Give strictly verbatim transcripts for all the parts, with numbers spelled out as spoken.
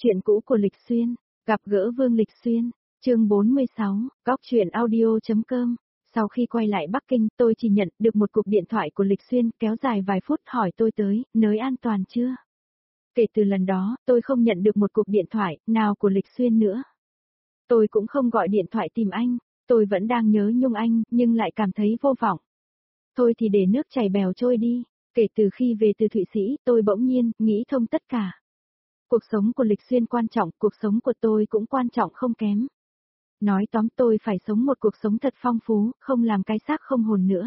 Chuyện cũ của Lịch Xuyên, gặp gỡ Vương Lịch Xuyên, chương bốn mươi sáu, góc truyện audio.com. Sau khi quay lại Bắc Kinh, tôi chỉ nhận được một cuộc điện thoại của Lịch Xuyên kéo dài vài phút hỏi tôi tới, nơi an toàn chưa? Kể từ lần đó, tôi không nhận được một cuộc điện thoại nào của Lịch Xuyên nữa. Tôi cũng không gọi điện thoại tìm anh, tôi vẫn đang nhớ nhung anh, nhưng lại cảm thấy vô vọng. Thôi thì để nước chảy bèo trôi đi, kể từ khi về từ Thụy Sĩ, tôi bỗng nhiên nghĩ thông tất cả. Cuộc sống của Lịch Xuyên quan trọng, cuộc sống của tôi cũng quan trọng không kém. Nói tóm tôi phải sống một cuộc sống thật phong phú, không làm cái xác không hồn nữa.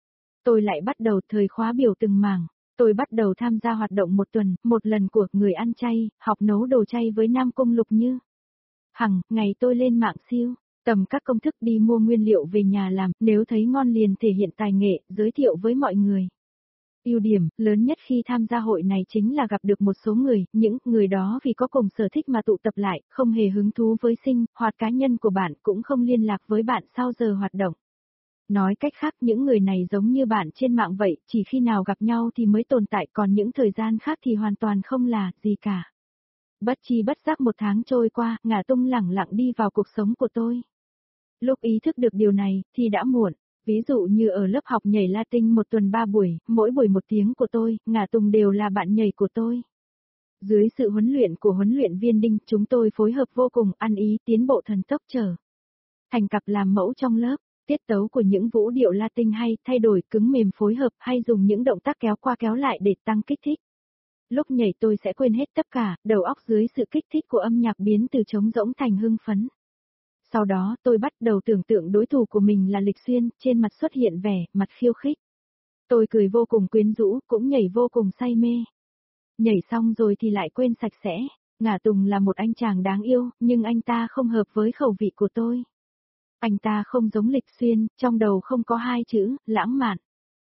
Tôi lại bắt đầu thời khóa biểu từng mảng, tôi bắt đầu tham gia hoạt động một tuần, một lần của người ăn chay, học nấu đồ chay với Nam Cung Lục Như. Hằng, ngày tôi lên mạng siêu, tầm các công thức đi mua nguyên liệu về nhà làm, nếu thấy ngon liền thể hiện tài nghệ, giới thiệu với mọi người. Ưu điểm lớn nhất khi tham gia hội này chính là gặp được một số người, những người đó vì có cùng sở thích mà tụ tập lại, không hề hứng thú với sinh hoạt cá nhân của bạn, cũng không liên lạc với bạn sau giờ hoạt động. Nói cách khác, những người này giống như bạn trên mạng vậy, chỉ khi nào gặp nhau thì mới tồn tại, còn những thời gian khác thì hoàn toàn không là gì cả. Bất chi bất giác một tháng trôi qua, ngả tung lẳng lặng đi vào cuộc sống của tôi. Lúc ý thức được điều này, thì đã muộn. Ví dụ như ở lớp học nhảy Latin một tuần ba buổi, mỗi buổi một tiếng của tôi, ngả tung đều là bạn nhảy của tôi. Dưới sự huấn luyện của huấn luyện viên Đinh, chúng tôi phối hợp vô cùng, ăn ý, tiến bộ thần tốc trở thành cặp làm mẫu trong lớp. Tiết tấu của những vũ điệu Latin hay, thay đổi, cứng mềm phối hợp, hay dùng những động tác kéo qua kéo lại để tăng kích thích. Lúc nhảy tôi sẽ quên hết tất cả, đầu óc dưới sự kích thích của âm nhạc biến từ trống rỗng thành hưng phấn. Sau đó tôi bắt đầu tưởng tượng đối thủ của mình là Lịch Xuyên, trên mặt xuất hiện vẻ, mặt khiêu khích. Tôi cười vô cùng quyến rũ, cũng nhảy vô cùng say mê. Nhảy xong rồi thì lại quên sạch sẽ, Ngả Tùng là một anh chàng đáng yêu, nhưng anh ta không hợp với khẩu vị của tôi. Anh ta không giống Lịch Xuyên, trong đầu không có hai chữ, lãng mạn.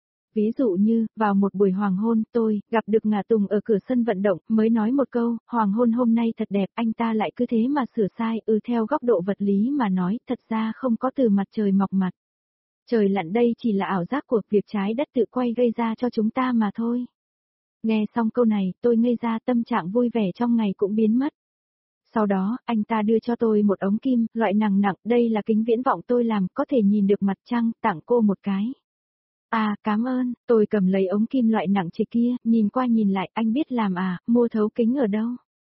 Ví dụ như, vào một buổi hoàng hôn, tôi gặp được Ngả Tùng ở cửa sân vận động, mới nói một câu, hoàng hôn hôm nay thật đẹp, anh ta lại cứ thế mà sửa sai, ừ theo góc độ vật lý mà nói, thật ra không có từ mặt trời mọc mặt. Trời lặn đây chỉ là ảo giác của việc trái đất tự quay gây ra cho chúng ta mà thôi. Nghe xong câu này, tôi ngây ra, tâm trạng vui vẻ trong ngày cũng biến mất. Sau đó, anh ta đưa cho tôi một ống kim, loại nặng nặng, đây là kính viễn vọng tôi làm, có thể nhìn được mặt trăng, tặng cô một cái. À, cảm ơn, tôi cầm lấy ống kim loại nặng trịch kia, nhìn qua nhìn lại, anh biết làm à, mua thấu kính ở đâu?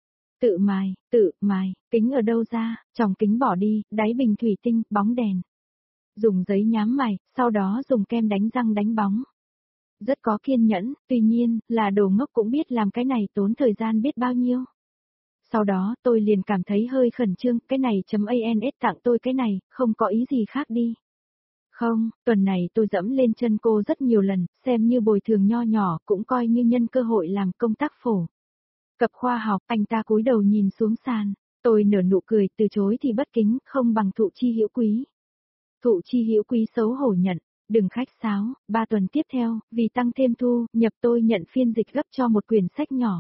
Tự mài, tự mài, kính ở đâu ra, tròng kính bỏ đi, đáy bình thủy tinh, bóng đèn. Dùng giấy nhám mài, sau đó dùng kem đánh răng đánh bóng. Rất có kiên nhẫn, tuy nhiên, là đồ ngốc cũng biết làm cái này tốn thời gian biết bao nhiêu. Sau đó, tôi liền cảm thấy hơi khẩn trương, cái này chấm ans tặng tôi cái này, không có ý gì khác đi. Không, tuần này tôi dẫm lên chân cô rất nhiều lần, xem như bồi thường nho nhỏ, cũng coi như nhân cơ hội làm công tác phổ cập khoa học. Anh ta cúi đầu nhìn xuống sàn, tôi nở nụ cười, từ chối thì bất kính, không bằng Thụ Chi Hữu Quý. Thụ Chi Hữu Quý xấu hổ nhận, đừng khách sáo, ba tuần tiếp theo, vì tăng thêm thu nhập tôi nhận phiên dịch gấp cho một quyển sách nhỏ.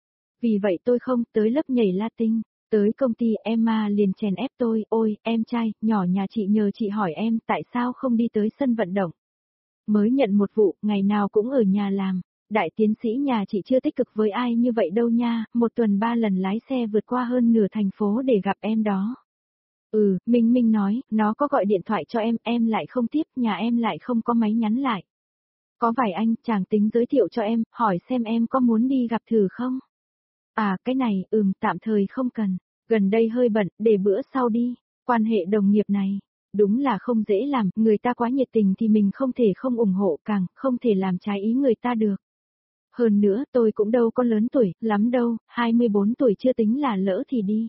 Vì vậy tôi không tới lớp nhảy Latin. Tới công ty, Emma liền chèn ép tôi, ôi, em trai, nhỏ nhà chị nhờ chị hỏi em tại sao không đi tới sân vận động. Mới nhận một vụ, ngày nào cũng ở nhà làm, đại tiến sĩ nhà chị chưa tích cực với ai như vậy đâu nha, một tuần ba lần lái xe vượt qua hơn nửa thành phố để gặp em đó. Ừ, Minh Minh nói, nó có gọi điện thoại cho em, em lại không tiếp, nhà em lại không có máy nhắn lại. Có vài anh, chàng tính giới thiệu cho em, hỏi xem em có muốn đi gặp thử không? À, cái này, ừm, tạm thời không cần, gần đây hơi bận, để bữa sau đi, quan hệ đồng nghiệp này, đúng là không dễ làm, người ta quá nhiệt tình thì mình không thể không ủng hộ, càng không thể làm trái ý người ta được. Hơn nữa, tôi cũng đâu có lớn tuổi, lắm đâu, hai mươi bốn tuổi chưa tính là lỡ thì đi.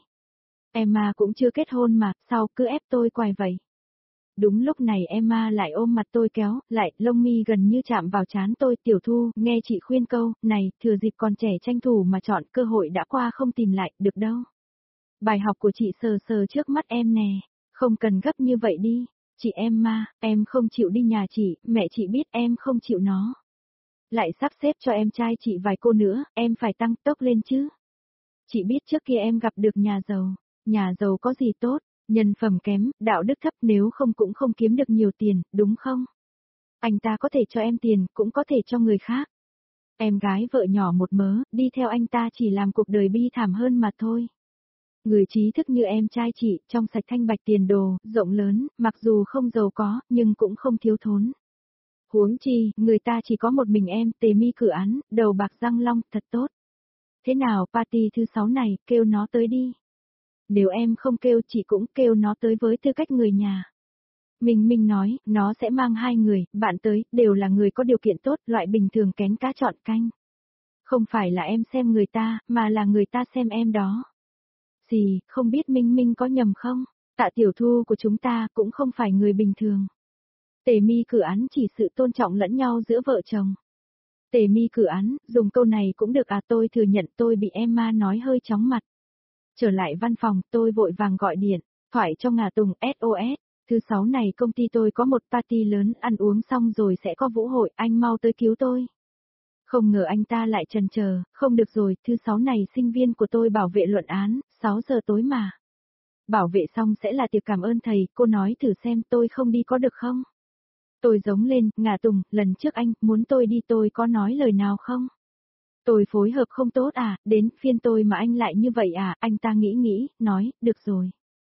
Emma cũng chưa kết hôn mà, sao cứ ép tôi quài vậy? Đúng lúc này Emma lại ôm mặt tôi kéo, lại, lông mi gần như chạm vào trán tôi, Tiểu Thu, nghe chị khuyên câu, này, thừa dịp còn trẻ tranh thủ mà chọn, cơ hội đã qua không tìm lại, được đâu. Bài học của chị sờ sờ trước mắt em nè, không cần gấp như vậy đi, chị Emma, em không chịu đi nhà chị, mẹ chị biết em không chịu nó. Lại sắp xếp cho em trai chị vài cô nữa, em phải tăng tốc lên chứ. Chị biết trước kia em gặp được nhà giàu, nhà giàu có gì tốt? Nhân phẩm kém, đạo đức thấp, nếu không cũng không kiếm được nhiều tiền, đúng không? Anh ta có thể cho em tiền, cũng có thể cho người khác. Em gái vợ nhỏ một mớ, đi theo anh ta chỉ làm cuộc đời bi thảm hơn mà thôi. Người trí thức như em trai chị, trong sạch thanh bạch tiền đồ, rộng lớn, mặc dù không giàu có, nhưng cũng không thiếu thốn. Huống chi, người ta chỉ có một mình em, Tề Mi cử án, đầu bạc răng long, thật tốt. Thế nào, party thứ sáu này, kêu nó tới đi. Nếu em không kêu chị cũng kêu nó tới với tư cách người nhà. Minh Minh nói, nó sẽ mang hai người, bạn tới, đều là người có điều kiện tốt, loại bình thường kén cá chọn canh. Không phải là em xem người ta, mà là người ta xem em đó. Gì, không biết Minh Minh có nhầm không? Tạ Tiểu Thu của chúng ta cũng không phải người bình thường. Tề Mi cử án chỉ sự tôn trọng lẫn nhau giữa vợ chồng. Tề Mi cử án, dùng câu này cũng được à, tôi thừa nhận tôi bị Emma nói hơi chóng mặt. Trở lại văn phòng, tôi vội vàng gọi điện, thoại cho Ngà Tùng ét o ét, thứ sáu này công ty tôi có một party lớn, ăn uống xong rồi sẽ có vũ hội, anh mau tới cứu tôi. Không ngờ anh ta lại chần chờ, không được rồi, thứ sáu này sinh viên của tôi bảo vệ luận án, sáu giờ tối mà. Bảo vệ xong sẽ là tiệc cảm ơn thầy, cô nói thử xem tôi không đi có được không? Tôi giống lên, Ngà Tùng, lần trước anh muốn tôi đi tôi có nói lời nào không? Tôi phối hợp không tốt à, đến phiên tôi mà anh lại như vậy à, anh ta nghĩ nghĩ, nói, được rồi.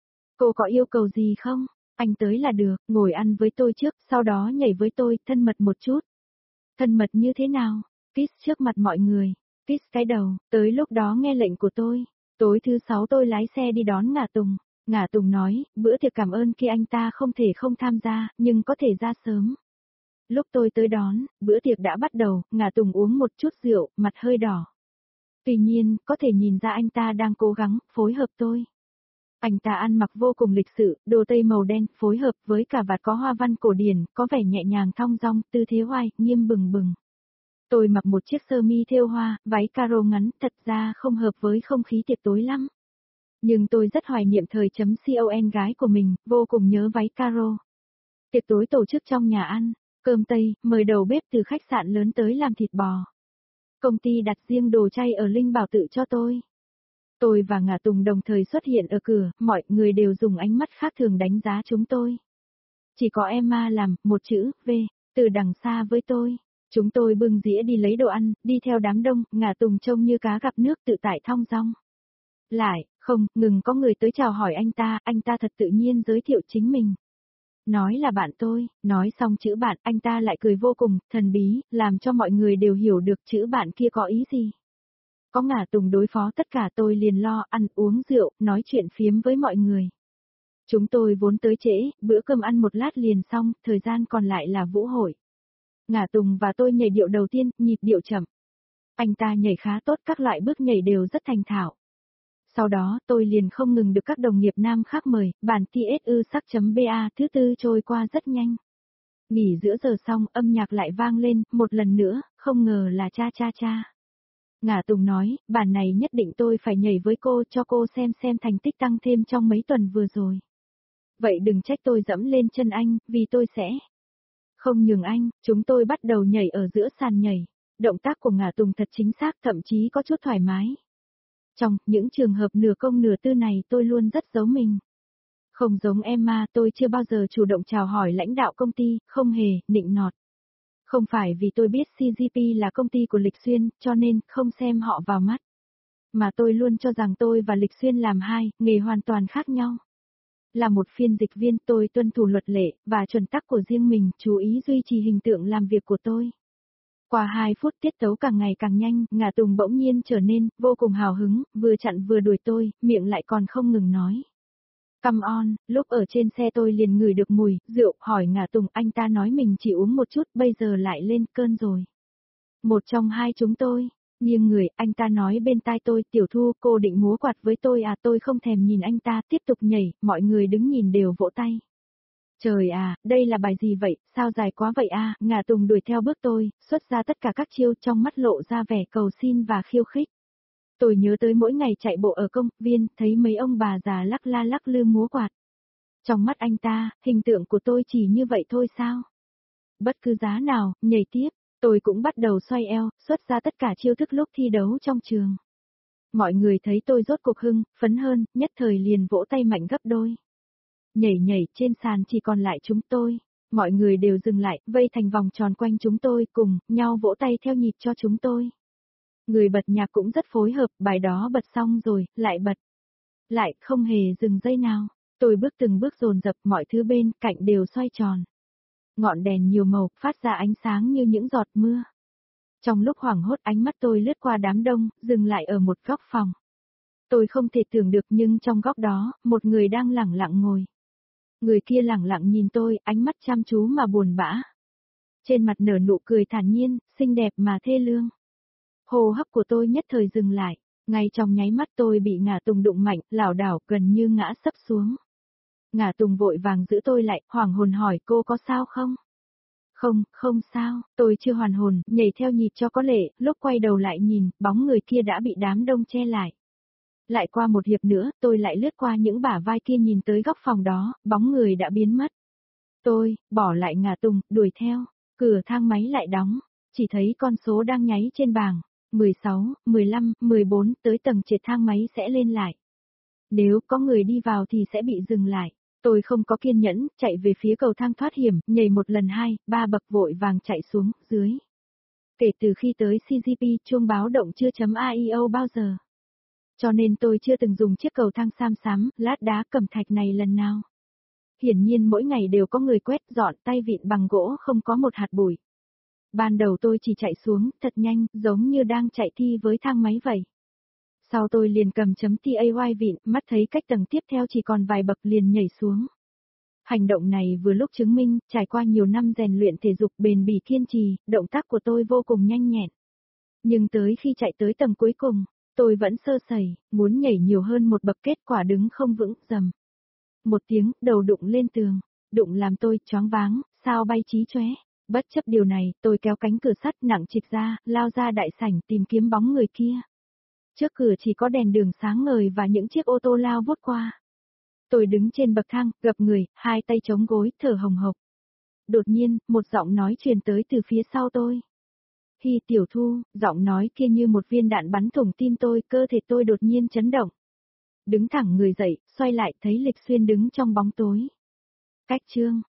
Cô có yêu cầu gì không? Anh tới là được, ngồi ăn với tôi trước, sau đó nhảy với tôi, thân mật một chút. Thân mật như thế nào? Kiss trước mặt mọi người. Kiss cái đầu, tới lúc đó nghe lệnh của tôi. Tối thứ sáu tôi lái xe đi đón Ngà Tùng. Ngà Tùng nói, bữa tiệc cảm ơn kia anh ta không thể không tham gia, nhưng có thể ra sớm. Lúc tôi tới đón, bữa tiệc đã bắt đầu, Ngà Tùng uống một chút rượu, mặt hơi đỏ. Tuy nhiên, có thể nhìn ra anh ta đang cố gắng, phối hợp tôi. Anh ta ăn mặc vô cùng lịch sự, đồ tây màu đen, phối hợp với cả vạt có hoa văn cổ điển, có vẻ nhẹ nhàng thong dong, tư thế oai, nghiêm bừng bừng. Tôi mặc một chiếc sơ mi thêu hoa, váy caro ngắn, thật ra không hợp với không khí tiệc tối lắm. Nhưng tôi rất hoài niệm thời chấm con gái của mình, vô cùng nhớ váy caro. Tiệc tối tổ chức trong nhà ăn, cơm Tây, mời đầu bếp từ khách sạn lớn tới làm thịt bò. Công ty đặt riêng đồ chay ở Linh Bảo Tự cho tôi. Tôi và Ngà Tùng đồng thời xuất hiện ở cửa, mọi người đều dùng ánh mắt khác thường đánh giá chúng tôi. Chỉ có Emma làm, một chữ, V, từ đằng xa với tôi. Chúng tôi bưng dĩa đi lấy đồ ăn, đi theo đám đông, Ngà Tùng trông như cá gặp nước tự tại thong dong. Lại, không, ngừng có người tới chào hỏi anh ta, anh ta thật tự nhiên giới thiệu chính mình. Nói là bạn tôi, nói xong chữ bạn, anh ta lại cười vô cùng, thần bí, làm cho mọi người đều hiểu được chữ bạn kia có ý gì. Có Ngà Tùng đối phó tất cả tôi liền lo ăn uống rượu, nói chuyện phiếm với mọi người. Chúng tôi vốn tới trễ, bữa cơm ăn một lát liền xong, thời gian còn lại là vũ hội. Ngà Tùng và tôi nhảy điệu đầu tiên, nhịp điệu chậm. Anh ta nhảy khá tốt, các loại bước nhảy đều rất thành thạo. Sau đó, tôi liền không ngừng được các đồng nghiệp nam khác mời, bản tê ét u sắc.ba thứ tư trôi qua rất nhanh. Nghỉ giữa giờ xong, âm nhạc lại vang lên, một lần nữa, không ngờ là cha cha cha. Ngà Tùng nói, bản này nhất định tôi phải nhảy với cô cho cô xem xem thành tích tăng thêm trong mấy tuần vừa rồi. Vậy đừng trách tôi dẫm lên chân anh, vì tôi sẽ không nhường anh, chúng tôi bắt đầu nhảy ở giữa sàn nhảy. Động tác của Ngà Tùng thật chính xác, thậm chí có chút thoải mái. Trong những trường hợp nửa công nửa tư này tôi luôn rất giấu mình. Không giống Emma, tôi chưa bao giờ chủ động chào hỏi lãnh đạo công ty, không hề, nịnh nọt. Không phải vì tôi biết xê giê pê là công ty của Lịch Xuyên, cho nên không xem họ vào mắt. Mà tôi luôn cho rằng tôi và Lịch Xuyên làm hai, nghề hoàn toàn khác nhau. Là một phiên dịch viên, tôi tuân thủ luật lệ, và chuẩn tắc của riêng mình, chú ý duy trì hình tượng làm việc của tôi. Qua hai phút tiết tấu càng ngày càng nhanh, Ngà Tùng bỗng nhiên trở nên, vô cùng hào hứng, vừa chặn vừa đuổi tôi, miệng lại còn không ngừng nói. Come on, lúc ở trên xe tôi liền ngửi được mùi, rượu, hỏi Ngà Tùng, anh ta nói mình chỉ uống một chút, bây giờ lại lên cơn rồi. Một trong hai chúng tôi, nghiêng người, anh ta nói bên tai tôi, Tiểu Thu, cô định múa quạt với tôi à, tôi không thèm nhìn anh ta, tiếp tục nhảy, mọi người đứng nhìn đều vỗ tay. Trời à, đây là bài gì vậy, sao dài quá vậy à, Ngà Tùng đuổi theo bước tôi, xuất ra tất cả các chiêu trong mắt lộ ra vẻ cầu xin và khiêu khích. Tôi nhớ tới mỗi ngày chạy bộ ở công viên, thấy mấy ông bà già lắc la lắc lư múa quạt. Trong mắt anh ta, hình tượng của tôi chỉ như vậy thôi sao? Bất cứ giá nào, nhảy tiếp, tôi cũng bắt đầu xoay eo, xuất ra tất cả chiêu thức lúc thi đấu trong trường. Mọi người thấy tôi rốt cuộc hưng, phấn hơn, nhất thời liền vỗ tay mạnh gấp đôi. Nhảy nhảy, trên sàn chỉ còn lại chúng tôi. Mọi người đều dừng lại, vây thành vòng tròn quanh chúng tôi, cùng nhau vỗ tay theo nhịp cho chúng tôi. Người bật nhạc cũng rất phối hợp, bài đó bật xong rồi, lại bật. lại không hề dừng giây nào. Tôi bước từng bước dồn dập, mọi thứ bên cạnh đều xoay tròn. Ngọn đèn nhiều màu, phát ra ánh sáng như những giọt mưa. Trong lúc hoảng hốt ánh mắt tôi lướt qua đám đông, dừng lại ở một góc phòng. Tôi không thể tưởng được nhưng trong góc đó, một người đang lẳng lặng ngồi. Người kia lẳng lặng nhìn tôi, ánh mắt chăm chú mà buồn bã. Trên mặt nở nụ cười thản nhiên, xinh đẹp mà thê lương. Hô hấp của tôi nhất thời dừng lại, ngay trong nháy mắt tôi bị Ngả Tùng đụng mạnh, lảo đảo gần như ngã sấp xuống. Ngả Tùng vội vàng giữ tôi lại, hoảng hồn hỏi cô có sao không? Không, không sao, tôi chưa hoàn hồn, nhảy theo nhịp cho có lệ, lúc quay đầu lại nhìn, bóng người kia đã bị đám đông che lại. Lại qua một hiệp nữa, tôi lại lướt qua những bả vai kia nhìn tới góc phòng đó, bóng người đã biến mất. Tôi, bỏ lại Ngả Tùng, đuổi theo, cửa thang máy lại đóng, chỉ thấy con số đang nháy trên bảng, mười sáu, mười lăm, mười bốn, tới tầng trệt thang máy sẽ lên lại. Nếu có người đi vào thì sẽ bị dừng lại. Tôi không có kiên nhẫn, chạy về phía cầu thang thoát hiểm, nhảy một lần hai, ba bậc vội vàng chạy xuống, dưới. Kể từ khi tới xê giê pê, chuông báo động chưa chấm a i o bao giờ. Cho nên tôi chưa từng dùng chiếc cầu thang sam xám, lát đá cẩm thạch này lần nào. Hiển nhiên mỗi ngày đều có người quét dọn, tay vịn bằng gỗ không có một hạt bụi. Ban đầu tôi chỉ chạy xuống, thật nhanh, giống như đang chạy thi với thang máy vậy. Sau tôi liền cầm chấm tay vịn, mắt thấy cách tầng tiếp theo chỉ còn vài bậc liền nhảy xuống. Hành động này vừa lúc chứng minh, trải qua nhiều năm rèn luyện thể dục bền bỉ kiên trì, động tác của tôi vô cùng nhanh nhẹn. Nhưng tới khi chạy tới tầng cuối cùng, tôi vẫn sơ sẩy, muốn nhảy nhiều hơn một bậc kết quả đứng không vững, rầm. Một tiếng, đầu đụng lên tường, đụng làm tôi choáng váng, sao bay trí chóe. Bất chấp điều này, tôi kéo cánh cửa sắt nặng trịch ra, lao ra đại sảnh tìm kiếm bóng người kia. Trước cửa chỉ có đèn đường sáng ngời và những chiếc ô tô lao vút qua. Tôi đứng trên bậc thang, gập người, hai tay chống gối, thở hồng hộc. Đột nhiên, một giọng nói truyền tới từ phía sau tôi. Hi Tiểu Thu, giọng nói kia như một viên đạn bắn thủng tim tôi, cơ thể tôi đột nhiên chấn động. Đứng thẳng người dậy, xoay lại thấy Lịch Xuyên đứng trong bóng tối. Cách chương